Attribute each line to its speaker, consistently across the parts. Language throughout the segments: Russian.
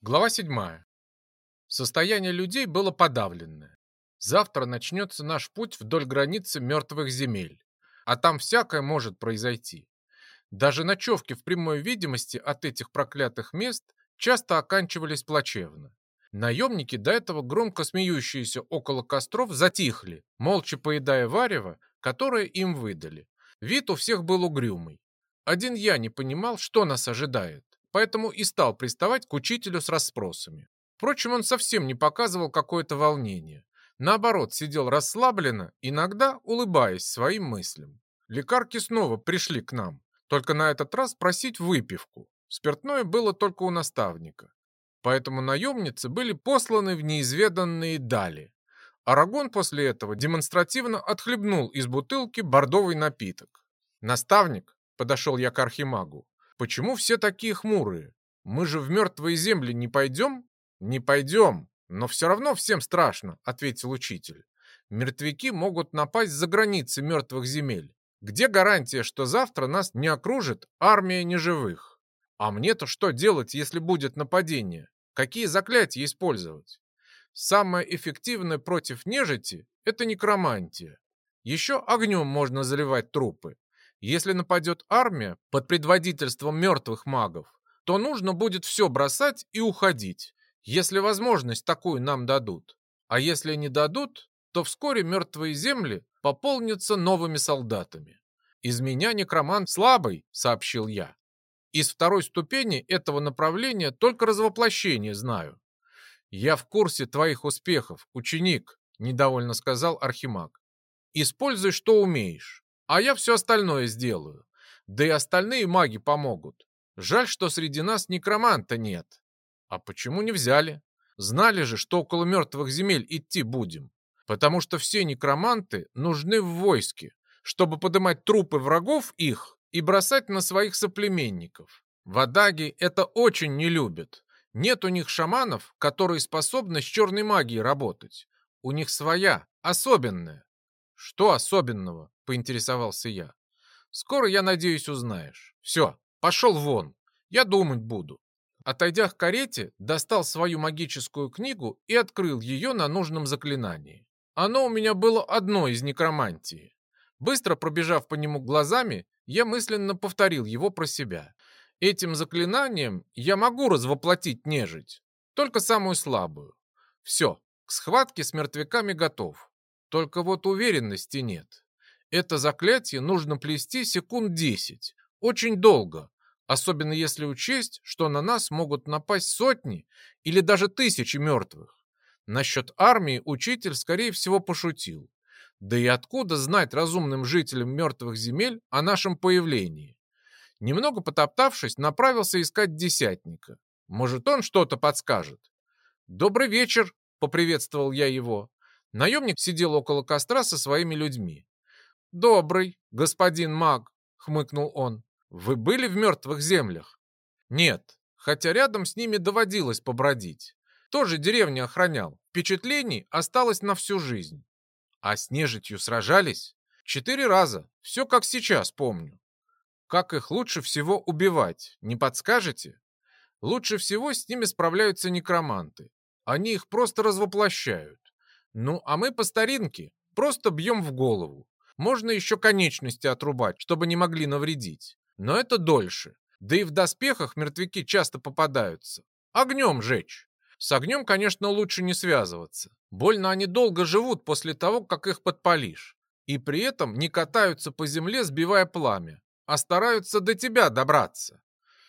Speaker 1: Глава 7. Состояние людей было подавленное. Завтра начнется наш путь вдоль границы мертвых земель, а там всякое может произойти. Даже ночевки в прямой видимости от этих проклятых мест часто оканчивались плачевно. Наемники, до этого громко смеющиеся около костров, затихли, молча поедая варево, которое им выдали. Вид у всех был угрюмый. Один я не понимал, что нас ожидает, поэтому и стал приставать к учителю с расспросами. Впрочем, он совсем не показывал какое-то волнение. Наоборот, сидел расслабленно, иногда улыбаясь своим мыслям. Лекарки снова пришли к нам, только на этот раз просить выпивку. Спиртное было только у наставника. Поэтому наемницы были посланы в неизведанные дали. Арагон после этого демонстративно отхлебнул из бутылки бордовый напиток. «Наставник», — подошел я к архимагу, — «почему все такие хмурые? Мы же в мертвые земли не пойдем?» «Не пойдем, но все равно всем страшно», — ответил учитель. «Мертвяки могут напасть за границы мертвых земель. Где гарантия, что завтра нас не окружит армия неживых? А мне-то что делать, если будет нападение? Какие заклятия использовать? Самое эффективное против нежити — это некромантия. Еще огнем можно заливать трупы. Если нападет армия под предводительством мертвых магов, то нужно будет все бросать и уходить, если возможность такую нам дадут. А если не дадут, то вскоре мертвые земли пополнятся новыми солдатами. «Из меня некромант слабый», — сообщил я. «Из второй ступени этого направления только развоплощение знаю». «Я в курсе твоих успехов, ученик», — недовольно сказал архимаг. «Используй, что умеешь, а я все остальное сделаю. Да и остальные маги помогут. Жаль, что среди нас некроманта нет». «А почему не взяли? Знали же, что около мертвых земель идти будем. Потому что все некроманты нужны в войске, чтобы поднимать трупы врагов их и бросать на своих соплеменников. Вадаги это очень не любят. Нет у них шаманов, которые способны с черной магией работать. У них своя, особенная». «Что особенного?» — поинтересовался я. «Скоро, я надеюсь, узнаешь. Все, пошел вон. Я думать буду». Отойдя к карете, достал свою магическую книгу и открыл ее на нужном заклинании. Оно у меня было одно из некромантии. Быстро пробежав по нему глазами, я мысленно повторил его про себя. Этим заклинанием я могу развоплотить нежить, только самую слабую. Все, к схватке с мертвяками готов. Только вот уверенности нет. Это заклятие нужно плести секунд 10, очень долго, особенно если учесть, что на нас могут напасть сотни или даже тысячи мертвых. Насчет армии учитель, скорее всего, пошутил. Да и откуда знать разумным жителям мертвых земель о нашем появлении? Немного потоптавшись, направился искать десятника. Может, он что-то подскажет. «Добрый вечер», — поприветствовал я его. Наемник сидел около костра со своими людьми. «Добрый, господин маг», — хмыкнул он. «Вы были в мертвых землях?» «Нет, хотя рядом с ними доводилось побродить. Тоже деревню охранял. Впечатлений осталось на всю жизнь». «А с нежитью сражались?» «4 раза. Все как сейчас помню». «Как их лучше всего убивать, не подскажете?» «Лучше всего с ними справляются некроманты. Они их просто развоплощают. Ну, а мы по старинке просто бьем в голову. Можно еще конечности отрубать, чтобы не могли навредить. Но это дольше. Да и в доспехах мертвяки часто попадаются. Огнем жечь. С огнем, конечно, лучше не связываться. Больно они долго живут после того, как их подпалишь. И при этом не катаются по земле, сбивая пламя, а стараются до тебя добраться.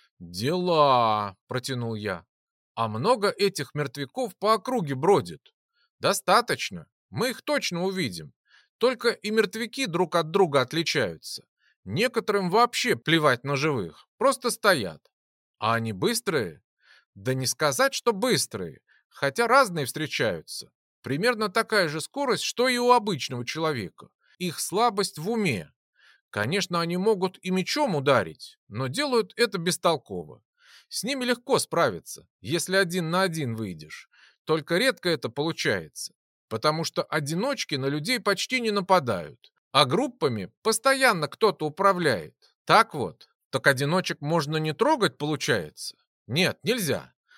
Speaker 1: «Дела», — протянул я. «А много этих мертвяков по округе бродит?» «Достаточно. Мы их точно увидим. Только и мертвяки друг от друга отличаются. Некоторым вообще плевать на живых, просто стоят. А они быстрые? Да не сказать, что быстрые, хотя разные встречаются. Примерно такая же скорость, что и у обычного человека. Их слабость в уме. Конечно, они могут и мечом ударить, но делают это бестолково. С ними легко справиться, если один на один выйдешь. Только редко это получается, потому что одиночки на людей почти не нападают, а группами постоянно кто-то управляет. Так вот, так одиночек можно не трогать, получается? Нет, нельзя.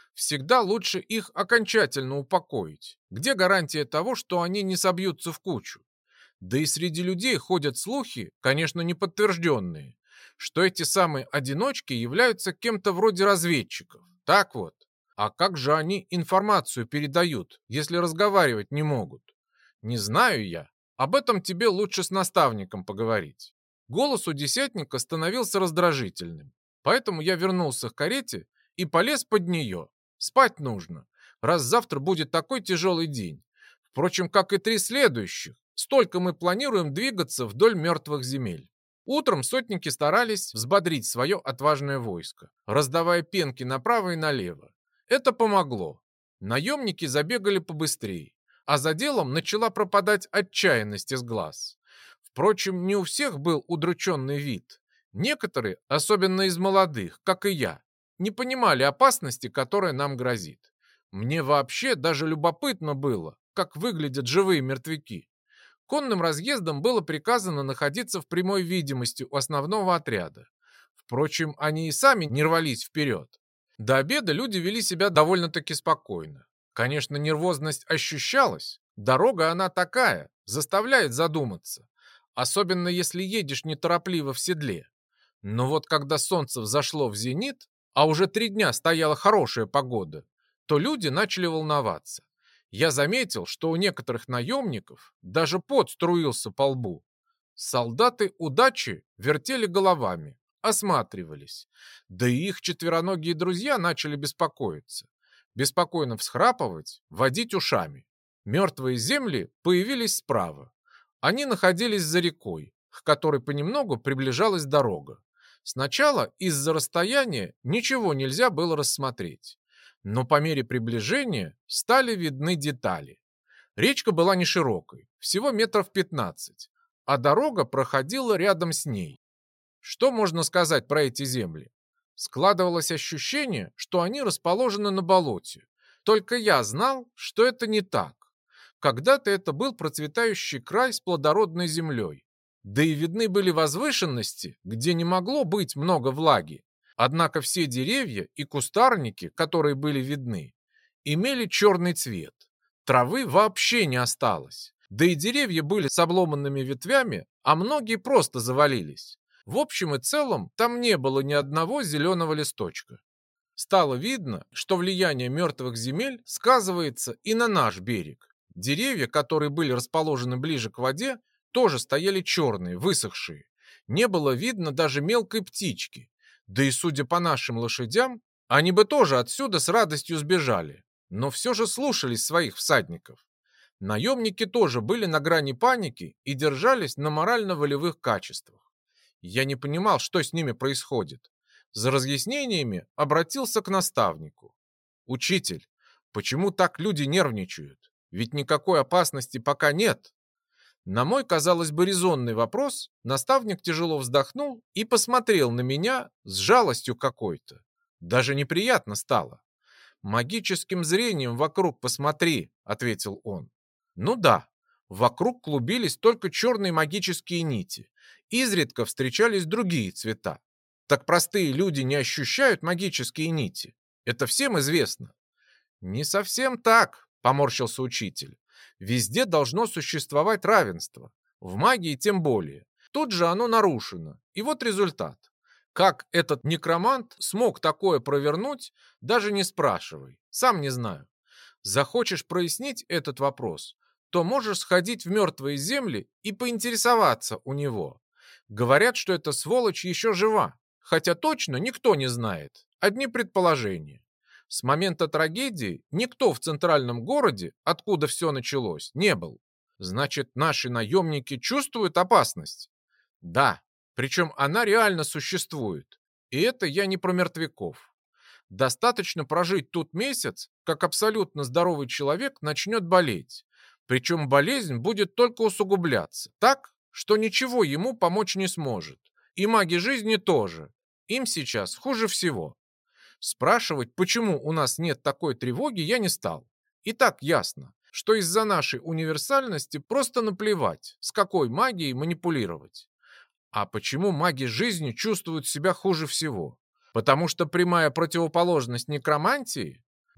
Speaker 1: Всегда лучше их окончательно упокоить. Где гарантия того, что они не собьются в кучу? Да и среди людей ходят слухи, конечно, неподтвержденные, что эти самые одиночки являются кем-то вроде разведчиков. Так вот. А как же они информацию передают, если разговаривать не могут? Не знаю я. Об этом тебе лучше с наставником поговорить. Голос у десятника становился раздражительным. Поэтому я вернулся к карете и полез под нее. Спать нужно, раз завтра будет такой тяжелый день. Впрочем, как и 3 следующих. Столько мы планируем двигаться вдоль мертвых земель. Утром сотники старались взбодрить свое отважное войско, раздавая пенки направо и налево. Это помогло. Наемники забегали побыстрее, а за делом начала пропадать отчаянность из глаз. Впрочем, не у всех был удрученный вид. Некоторые, особенно из молодых, как и я, не понимали опасности, которая нам грозит. Мне вообще даже любопытно было, как выглядят живые мертвяки. Конным разъездом было приказано находиться в прямой видимости у основного отряда. Впрочем, они и сами не рвались вперед. До обеда люди вели себя довольно-таки спокойно. Конечно, нервозность ощущалась. Дорога она такая, заставляет задуматься. Особенно если едешь неторопливо в седле. Но вот когда солнце взошло в зенит, а уже 3 дня стояла хорошая погода, то люди начали волноваться. Я заметил, что у некоторых наемников даже пот струился по лбу. Солдаты удачи вертели головами, осматривались. Да и их четвероногие друзья начали беспокоиться. Беспокойно всхрапывать, водить ушами. Мертвые земли появились справа. Они находились за рекой, к которой понемногу приближалась дорога. Сначала из-за расстояния ничего нельзя было рассмотреть. Но по мере приближения стали видны детали. Речка была не широкой, всего метров 15, а дорога проходила рядом с ней. Что можно сказать про эти земли? Складывалось ощущение, что они расположены на болоте. Только я знал, что это не так. Когда-то это был процветающий край с плодородной землей. Да и видны были возвышенности, где не могло быть много влаги. Однако все деревья и кустарники, которые были видны, имели черный цвет. Травы вообще не осталось. Да и деревья были с обломанными ветвями, а многие просто завалились. В общем и целом, там не было ни одного зеленого листочка. Стало видно, что влияние мертвых земель сказывается и на наш берег. Деревья, которые были расположены ближе к воде, тоже стояли черные, высохшие. Не было видно даже мелкой птички. Да и судя по нашим лошадям, они бы тоже отсюда с радостью сбежали, но все же слушались своих всадников. Наемники тоже были на грани паники и держались на морально-волевых качествах. Я не понимал, что с ними происходит. За разъяснениями обратился к наставнику. «Учитель, почему так люди нервничают? Ведь никакой опасности пока нет». На мой, казалось бы, резонный вопрос наставник тяжело вздохнул и посмотрел на меня с жалостью какой-то. Даже неприятно стало. «Магическим зрением вокруг посмотри», — ответил он. «Ну да, вокруг клубились только черные магические нити. Изредка встречались другие цвета. Так простые люди не ощущают магические нити. Это всем известно». «Не совсем так», — поморщился учитель. «Везде должно существовать равенство. В магии тем более. Тут же оно нарушено. И вот результат. Как этот некромант смог такое провернуть, даже не спрашивай. Сам не знаю. Захочешь прояснить этот вопрос, то можешь сходить в мертвые земли и поинтересоваться у него. Говорят, что эта сволочь еще жива, хотя точно никто не знает. Одни предположения. С момента трагедии никто в центральном городе, откуда все началось, не был. Значит, наши наемники чувствуют опасность? Да, причем она реально существует. И это я не про мертвяков. Достаточно прожить тут месяц, как абсолютно здоровый человек начнет болеть. Причем болезнь будет только усугубляться, так, что ничего ему помочь не сможет. И маги жизни тоже. Им сейчас хуже всего. Спрашивать, почему у нас нет такой тревоги, я не стал. И так ясно, что из-за нашей универсальности просто наплевать, с какой магией манипулировать. А почему маги жизни чувствуют себя хуже всего? Потому что прямая противоположность некромантии?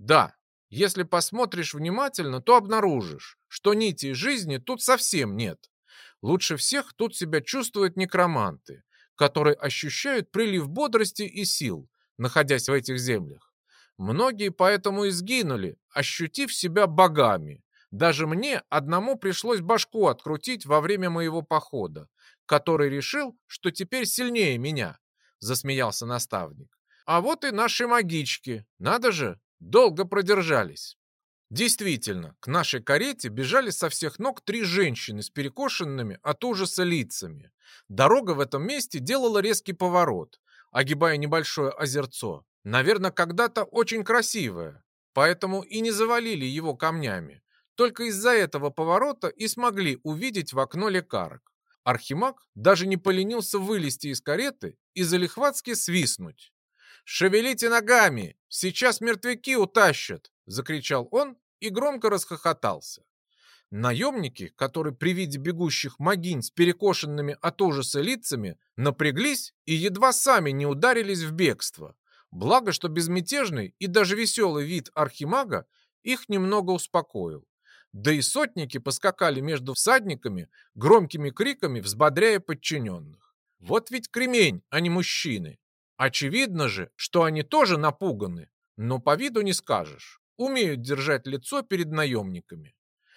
Speaker 1: Да, если посмотришь внимательно, то обнаружишь, что нитей жизни тут совсем нет. Лучше всех тут себя чувствуют некроманты, которые ощущают прилив бодрости и сил, находясь в этих землях. Многие поэтому и сгинули, ощутив себя богами. Даже мне одному пришлось башку открутить во время моего похода, который решил, что теперь сильнее меня, засмеялся наставник. А вот и наши магички, надо же, долго продержались. Действительно, к нашей карете бежали со всех ног 3 женщины с перекошенными от ужаса лицами. Дорога в этом месте делала резкий поворот, огибая небольшое озерцо. Наверное, когда-то очень красивое, поэтому и не завалили его камнями. Только из-за этого поворота и смогли увидеть в окно лекарок. Архимаг даже не поленился вылезти из кареты и залихватски свистнуть. «Шевелите ногами! Сейчас мертвяки утащат!» — закричал он и громко расхохотался. Наемники, которые при виде бегущих могинь с перекошенными от ужаса лицами напряглись и едва сами не ударились в бегство. Благо, что безмятежный и даже веселый вид архимага их немного успокоил. Да и сотники поскакали между всадниками громкими криками, взбодряя подчиненных. Вот ведь кремень, а не мужчины. Очевидно же, что они тоже напуганы, но по виду не скажешь. Умеют держать лицо перед наемниками.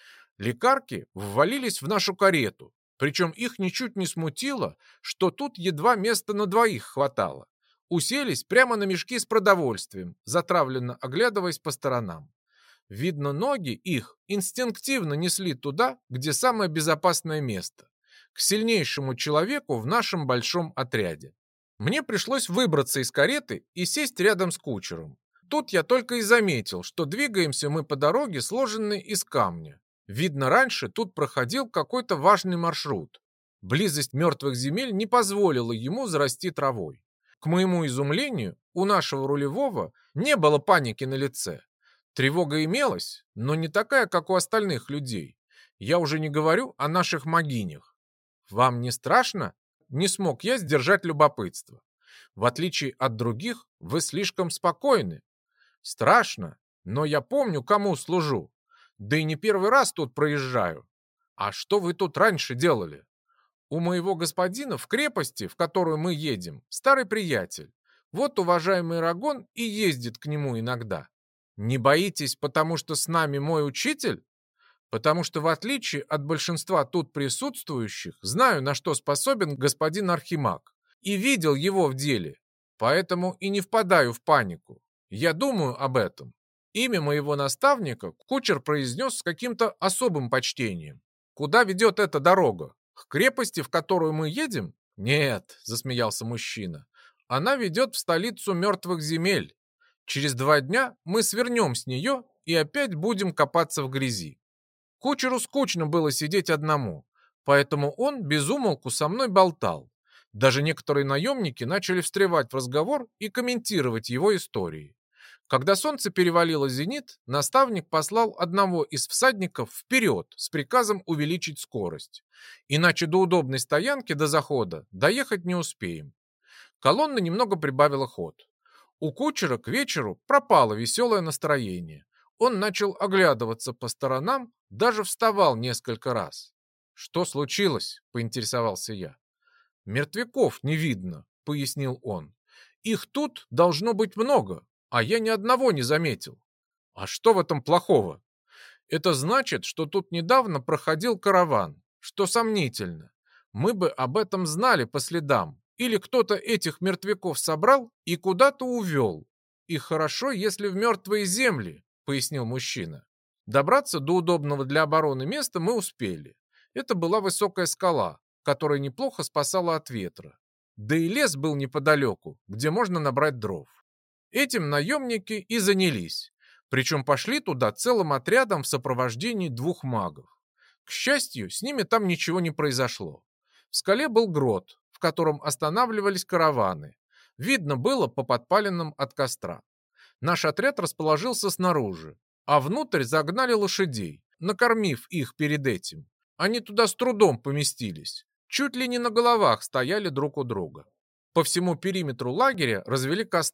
Speaker 1: Лекарки ввалились в нашу карету, причем их ничуть не смутило, что тут едва места на двоих хватало. Уселись прямо на мешки с продовольствием, затравленно оглядываясь по сторонам. Видно, ноги их инстинктивно несли туда, где самое безопасное место, к сильнейшему человеку в нашем большом отряде. Мне пришлось выбраться из кареты и сесть рядом с кучером. Тут я только и заметил, что двигаемся мы по дороге, сложенной из камня. Видно, раньше тут проходил какой-то важный маршрут. Близость мертвых земель не позволила ему зарасти травой. К моему изумлению, у нашего рулевого не было паники на лице. Тревога имелась, но не такая, как у остальных людей. Я уже не говорю о наших могинях. «Вам не страшно?» Не смог я сдержать любопытство. «В отличие от других, вы слишком спокойны». «Страшно, но я помню, кому служу. Да и не первый раз тут проезжаю. А что вы тут раньше делали?» «У моего господина в крепости, в которую мы едем, старый приятель. Вот уважаемый Рагон и ездит к нему иногда». «Не боитесь, потому что с нами мой учитель?» «Потому что, в отличие от большинства тут присутствующих, знаю, на что способен господин Архимаг, и видел его в деле, поэтому и не впадаю в панику. Я думаю об этом». Имя моего наставника кучер произнес с каким-то особым почтением. «Куда ведет эта дорога? К крепости, в которую мы едем?» «Нет», — засмеялся мужчина, — «она ведет в столицу мертвых земель. Через 2 дня мы свернем с нее и опять будем копаться в грязи». Кучеру скучно было сидеть одному, поэтому он без умолку со мной болтал. Даже некоторые наемники начали встревать в разговор и комментировать его истории. Когда солнце перевалило зенит, наставник послал одного из всадников вперед с приказом увеличить скорость. Иначе до удобной стоянки до захода доехать не успеем. Колонна немного прибавила ход. У кучера к вечеру пропало веселое настроение. Он начал оглядываться по сторонам, даже вставал несколько раз. «Что случилось?» – поинтересовался я. «Мертвяков не видно», – пояснил он. «Их тут должно быть много, а я ни одного не заметил». «А что в этом плохого?» «Это значит, что тут недавно проходил караван, что сомнительно. Мы бы об этом знали по следам. Или кто-то этих мертвяков собрал и куда-то увел. И хорошо, если в мертвые земли», — пояснил мужчина. Добраться до удобного для обороны места мы успели. Это была высокая скала, которая неплохо спасала от ветра. Да и лес был неподалеку, где можно набрать дров. Этим наемники и занялись. Причем пошли туда целым отрядом в сопровождении 2 магов. К счастью, с ними там ничего не произошло. В скале был грот, в котором останавливались караваны. Видно было по подпаленным от костра. Наш отряд расположился снаружи, а внутрь загнали лошадей, накормив их перед этим. Они туда с трудом поместились. Чуть ли не на головах стояли друг у друга. По всему периметру лагеря развели костры.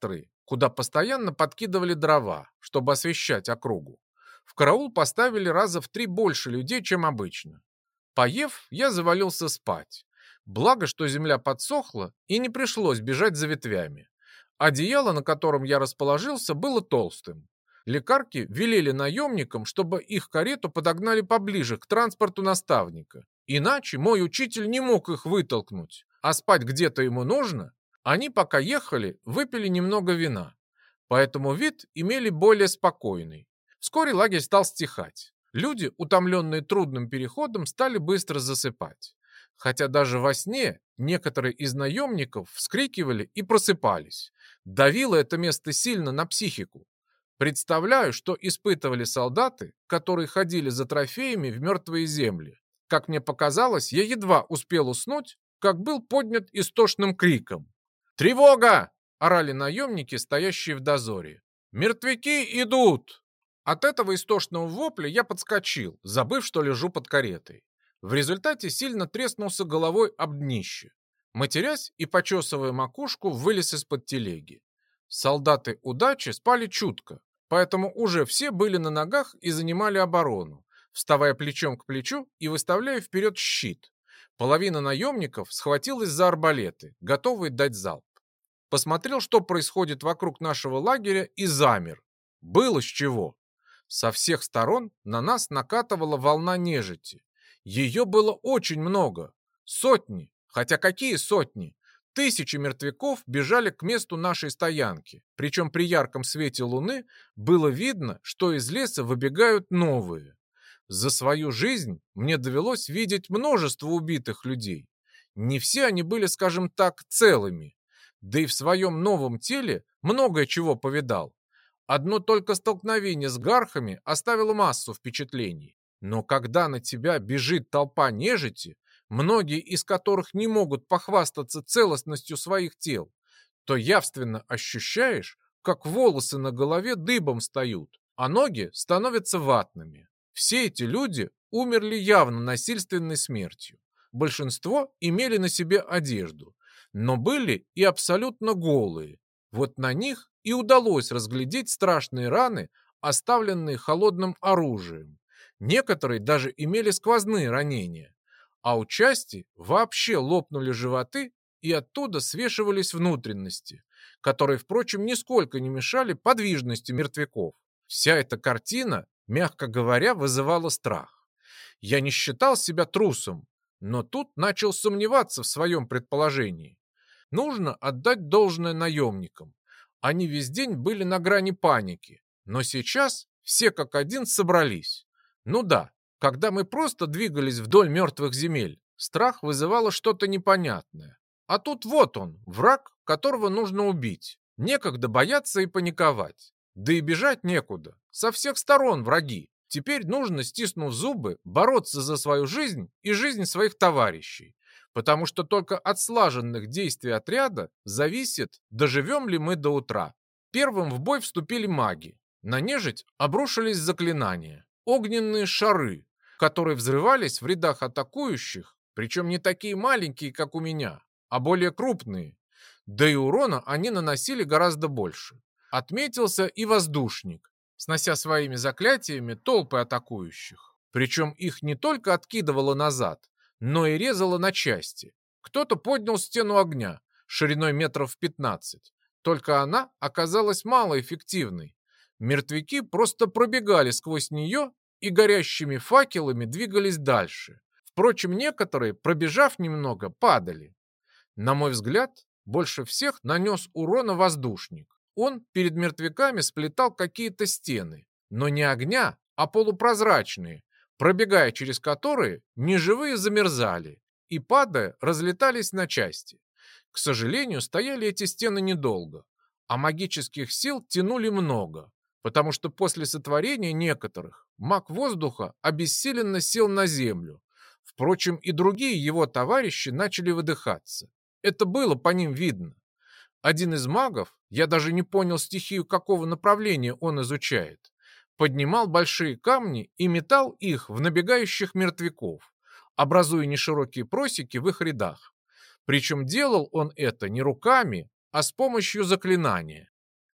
Speaker 1: куда постоянно подкидывали дрова, чтобы освещать округу. В караул поставили раза в 3 больше людей, чем обычно. Поев, я завалился спать. Благо, что земля подсохла и не пришлось бежать за ветвями. Одеяло, на котором я расположился, было толстым. Лекарки велели наемникам, чтобы их карету подогнали поближе к транспорту наставника. Иначе мой учитель не мог их вытолкнуть, а спать где-то ему нужно. Они, пока ехали, выпили немного вина, поэтому вид имели более спокойный. Вскоре лагерь стал стихать. Люди, утомленные трудным переходом, стали быстро засыпать. Хотя даже во сне некоторые из наемников вскрикивали и просыпались. Давило это место сильно на психику. Представляю, что испытывали солдаты, которые ходили за трофеями в мертвые земли. Как мне показалось, я едва успел уснуть, как был поднят истошным криком. «Тревога!» – орали наемники, стоящие в дозоре. «Мертвяки идут!» От этого истошного вопля я подскочил, забыв, что лежу под каретой. В результате сильно треснулся головой об днище. Матерясь и почесывая макушку, вылез из-под телеги. Солдаты удачи спали чутко, поэтому уже все были на ногах и занимали оборону, вставая плечом к плечу и выставляя вперед щит. Половина наемников схватилась за арбалеты, готовые дать залп. Посмотрел, что происходит вокруг нашего лагеря, и замер. Было с чего. Со всех сторон на нас накатывала волна нежити. Ее было очень много. Сотни, хотя какие сотни? Тысячи мертвяков бежали к месту нашей стоянки. Причем при ярком свете луны было видно, что из леса выбегают новые. За свою жизнь мне довелось видеть множество убитых людей. Не все они были, скажем так, целыми. Да и в своем новом теле многое чего повидал. Одно только столкновение с гархами оставило массу впечатлений. Но когда на тебя бежит толпа нежити, многие из которых не могут похвастаться целостностью своих тел, то явственно ощущаешь, как волосы на голове дыбом встают, а ноги становятся ватными. Все эти люди умерли явно насильственной смертью. Большинство имели на себе одежду, но были и абсолютно голые. Вот на них и удалось разглядеть страшные раны, оставленные холодным оружием. Некоторые даже имели сквозные ранения, а у части вообще лопнули животы и оттуда свешивались внутренности, которые, впрочем, нисколько не мешали подвижности мертвяков. Вся эта картина, мягко говоря, вызывала страх. Я не считал себя трусом, но тут начал сомневаться в своем предположении. Нужно отдать должное наемникам. Они весь день были на грани паники, но сейчас все как один собрались. Ну да, когда мы просто двигались вдоль мертвых земель, страх вызывало что-то непонятное. А тут вот он, враг, которого нужно убить. Некогда бояться и паниковать. Да и бежать некуда. Со всех сторон враги. Теперь нужно, стиснув зубы, бороться за свою жизнь и жизнь своих товарищей. Потому что только от слаженных действий отряда зависит, доживем ли мы до утра. Первым в бой вступили маги. На нежить обрушились заклинания. Огненные шары, которые взрывались в рядах атакующих, причем не такие маленькие, как у меня, а более крупные. Да и урона они наносили гораздо больше. Отметился и воздушник, снося своими заклятиями толпы атакующих. Причем их не только откидывало назад, но и резало на части. Кто-то поднял стену огня шириной метров 15, только она оказалась малоэффективной. Мертвяки просто пробегали сквозь нее и горящими факелами двигались дальше. Впрочем, некоторые, пробежав немного, падали. На мой взгляд, больше всех нанес урона воздушник. Он перед мертвяками сплетал какие-то стены, но не огня, а полупрозрачные, пробегая через которые неживые замерзали и, падая, разлетались на части. К сожалению, стояли эти стены недолго, а магических сил тянули много, потому что после сотворения некоторых маг воздуха обессиленно сел на землю. Впрочем, и другие его товарищи начали выдыхаться. Это было по ним видно. Один из магов, я даже не понял стихию, какого направления он изучает, поднимал большие камни и метал их в набегающих мертвяков, образуя неширокие просеки в их рядах. Причем делал он это не руками, а с помощью заклинания.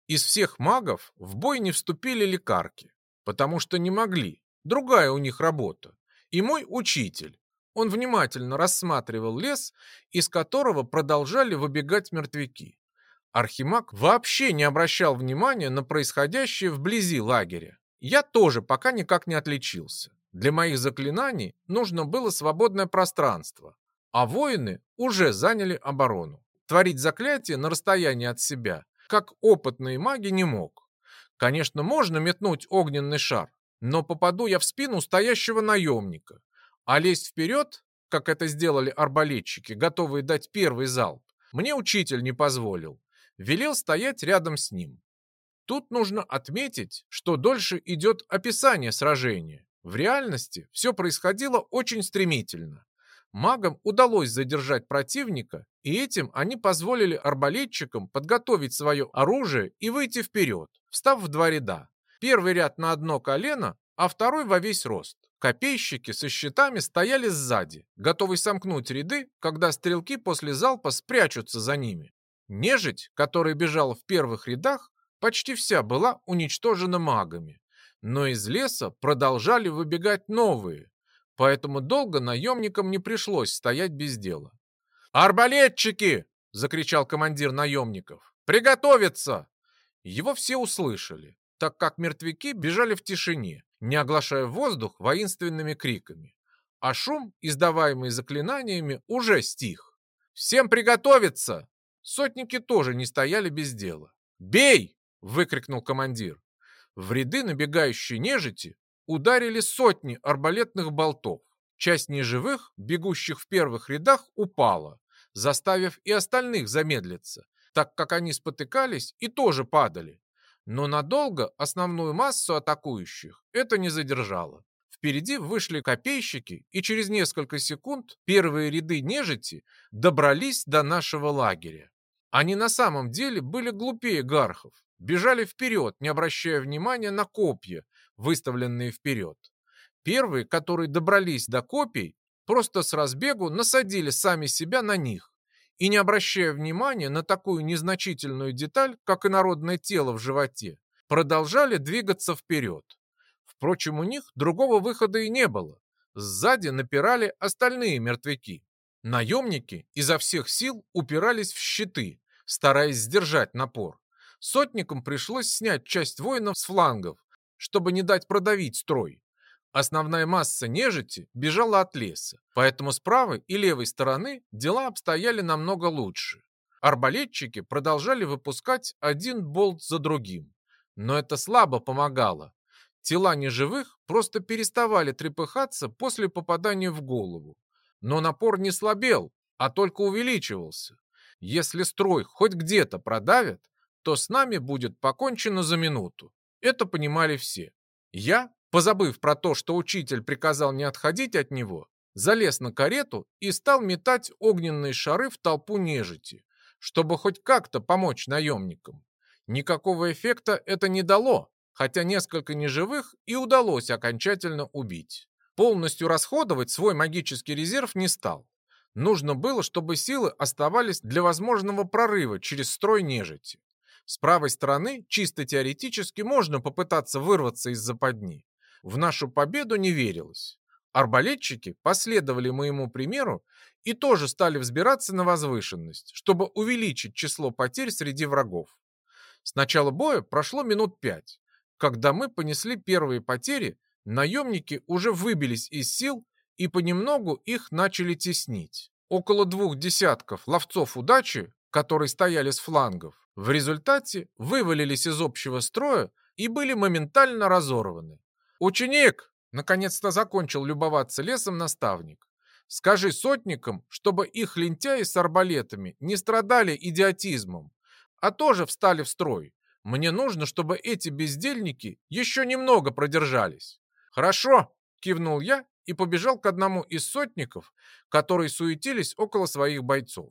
Speaker 1: Из всех магов в бой не вступили лекарки, потому что не могли. Другая у них работа. И мой учитель. Он внимательно рассматривал лес, из которого продолжали выбегать мертвяки. Архимаг вообще не обращал внимания на происходящее вблизи лагеря. Я тоже пока никак не отличился. Для моих заклинаний нужно было свободное пространство, а воины уже заняли оборону. Творить заклятие на расстоянии от себя, как опытные маги, не мог. Конечно, можно метнуть огненный шар, но попаду я в спину стоящего наемника. А лезть вперед, как это сделали арбалетчики, готовые дать первый залп, мне учитель не позволил. Велел стоять рядом с ним. Тут нужно отметить, что дольше идет описание сражения. В реальности все происходило очень стремительно. Магам удалось задержать противника, и этим они позволили арбалетчикам подготовить свое оружие и выйти вперед, встав в два ряда. Первый ряд на одно колено, а второй во весь рост. Копейщики со щитами стояли сзади, готовые сомкнуть ряды, когда стрелки после залпа спрячутся за ними. Нежить, которая бежала в первых рядах, почти вся была уничтожена магами. Но из леса продолжали выбегать новые, поэтому долго наемникам не пришлось стоять без дела. «Арбалетчики!» — закричал командир наемников. «Приготовиться!» Его все услышали, так как мертвяки бежали в тишине, не оглашая воздух воинственными криками. А шум, издаваемый заклинаниями, уже стих. «Всем приготовиться!» Сотники тоже не стояли без дела. «Бей!» — выкрикнул командир. В ряды набегающей нежити ударили сотни арбалетных болтов. Часть неживых, бегущих в первых рядах, упала, заставив и остальных замедлиться, так как они спотыкались и тоже падали. Но надолго основную массу атакующих это не задержало. Впереди вышли копейщики, и через несколько секунд первые ряды нежити добрались до нашего лагеря. Они на самом деле были глупее гархов, бежали вперед, не обращая внимания на копья, выставленные вперед. Первые, которые добрались до копий, просто с разбегу насадили сами себя на них и, не обращая внимания на такую незначительную деталь, как инородное тело в животе, продолжали двигаться вперед. Впрочем, у них другого выхода и не было. Сзади напирали остальные мертвяки. Наемники изо всех сил упирались в щиты, стараясь сдержать напор. Сотникам пришлось снять часть воинов с флангов, чтобы не дать продавить строй. Основная масса нежити бежала от леса, поэтому с правой и левой стороны дела обстояли намного лучше. Арбалетчики продолжали выпускать один болт за другим, но это слабо помогало. Тела неживых просто переставали трепыхаться после попадания в голову. Но напор не слабел, а только увеличивался. Если строй хоть где-то продавят, то с нами будет покончено за минуту. Это понимали все. Я, позабыв про то, что учитель приказал не отходить от него, залез на карету и стал метать огненные шары в толпу нежити, чтобы хоть как-то помочь наемникам. Никакого эффекта это не дало, хотя несколько неживых и удалось окончательно убить. Полностью расходовать свой магический резерв не стал. Нужно было, чтобы силы оставались для возможного прорыва через строй нежити. С правой стороны, чисто теоретически, можно попытаться вырваться из западни. В нашу победу не верилось. Арбалетчики последовали моему примеру и тоже стали взбираться на возвышенность, чтобы увеличить число потерь среди врагов. С начала боя прошло минут 5. Когда мы понесли первые потери, наемники уже выбились из сил и понемногу их начали теснить. Около 2 десятков ловцов удачи, которые стояли с флангов, в результате вывалились из общего строя и были моментально разорваны. «Ученик!» — наконец-то закончил любоваться лесом наставник. «Скажи сотникам, чтобы их лентяи с арбалетами не страдали идиотизмом, а тоже встали в строй. Мне нужно, чтобы эти бездельники еще немного продержались». «Хорошо!» — кивнул я и побежал к одному из сотников, которые суетились около своих бойцов.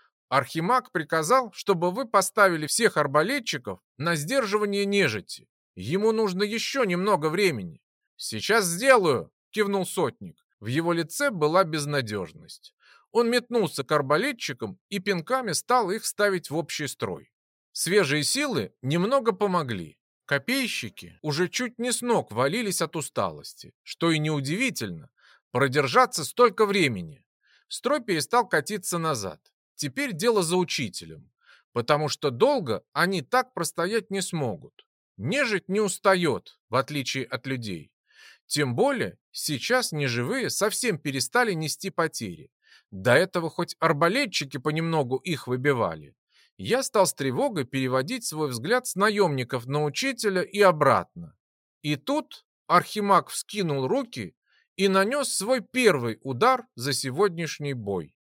Speaker 1: Архимаг приказал, чтобы вы поставили всех арбалетчиков на сдерживание нежити. Ему нужно еще немного времени. «Сейчас сделаю!» — кивнул сотник. В его лице была безнадежность. Он метнулся к арбалетчикам и пинками стал их ставить в общий строй. Свежие силы немного помогли. Копейщики уже чуть не с ног валились от усталости, что и неудивительно, продержаться столько времени. Строй перестал катиться назад. Теперь дело за учителем, потому что долго они так простоять не смогут. Нежить не устает, в отличие от людей. Тем более, сейчас неживые совсем перестали нести потери. До этого хоть арбалетчики понемногу их выбивали. Я стал с тревогой переводить свой взгляд с наемников на учителя и обратно. И тут Архимаг вскинул руки и нанес свой первый удар за сегодняшний бой.